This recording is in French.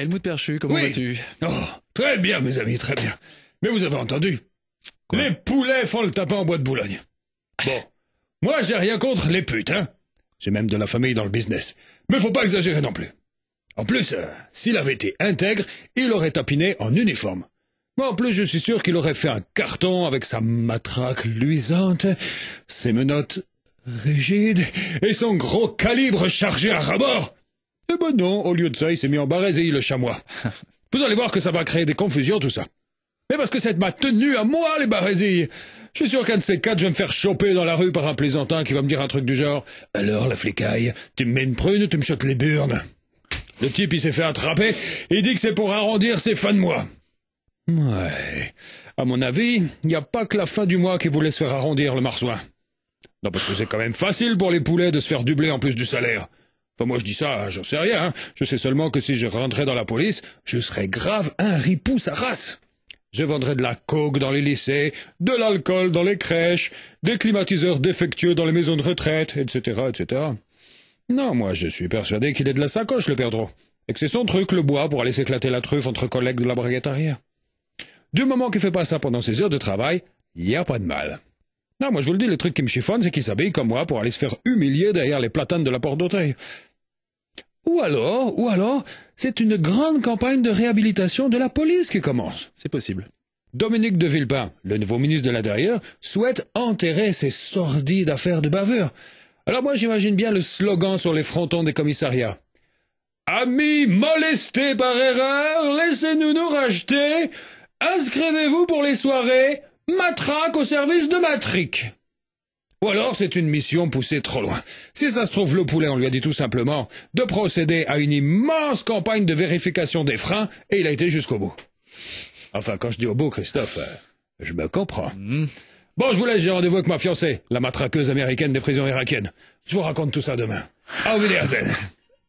Helmut Perchu, comment vas-tu? Oh, très bien, mes amis, très bien. Mais vous avez entendu? Quoi? Les poulets font le tapin en bois de Boulogne. Bon, moi j'ai rien contre les putes, hein. J'ai même de la famille dans le business. Mais faut pas exagérer non plus. En plus, s'il avait été intègre, il aurait tapiné en uniforme. Moi, en plus, je suis sûr qu'il aurait fait un carton avec sa matraque luisante, ses menottes rigides et son gros calibre chargé à rabord. Eh ben non, au lieu de ça, il s'est mis en barésie, le chamois. Vous allez voir que ça va créer des confusions, tout ça. Mais parce que c'est ma tenue à moi, les barésilles. Je suis sûr qu'un de ces quatre, je vais me faire choper dans la rue par un plaisantin qui va me dire un truc du genre « Alors, la flicaille, tu me mets une prune ou tu me choques les burnes ?» Le type, il s'est fait attraper et il dit que c'est pour arrondir ses fins de mois. Ouais, à mon avis, il n'y a pas que la fin du mois qui voulait se faire arrondir le marsouin. Non, parce que c'est quand même facile pour les poulets de se faire doubler en plus du salaire. Enfin, moi je dis ça, j'en sais rien, hein. Je sais seulement que si je rentrais dans la police, je serais grave un ripou sa race. Je vendrais de la coke dans les lycées, de l'alcool dans les crèches, des climatiseurs défectueux dans les maisons de retraite, etc., etc. Non, moi je suis persuadé qu'il est de la sacoche, le perdreau, et que c'est son truc, le bois, pour aller s'éclater la truffe entre collègues de la braguette arrière. Du moment qu'il fait pas ça pendant ses heures de travail, y a pas de mal. Non, moi je vous le dis, le truc qui me chiffonne, c'est qu'il s'habille comme moi pour aller se faire humilier derrière les platanes de la porte d'Auteuil. Ou alors, c'est une grande campagne de réhabilitation de la police qui commence. C'est possible. Dominique de Villepin, le nouveau ministre de l'Intérieur, souhaite enterrer ces sordides affaires de bavure. Alors moi j'imagine bien le slogan sur les frontons des commissariats. Amis molestés par erreur, laissez-nous nous racheter. Inscrivez-vous pour les soirées, matraque au service de matrique. Ou alors c'est une mission poussée trop loin. Si ça se trouve, le poulet, on lui a dit tout simplement de procéder à une immense campagne de vérification des freins, et il a été jusqu'au bout. Enfin, quand je dis au bout, Christophe, je me comprends. Bon, je vous laisse, j'ai rendez-vous avec ma fiancée, la matraqueuse américaine des prisons irakiennes. Je vous raconte tout ça demain. Auf Wiedersehen.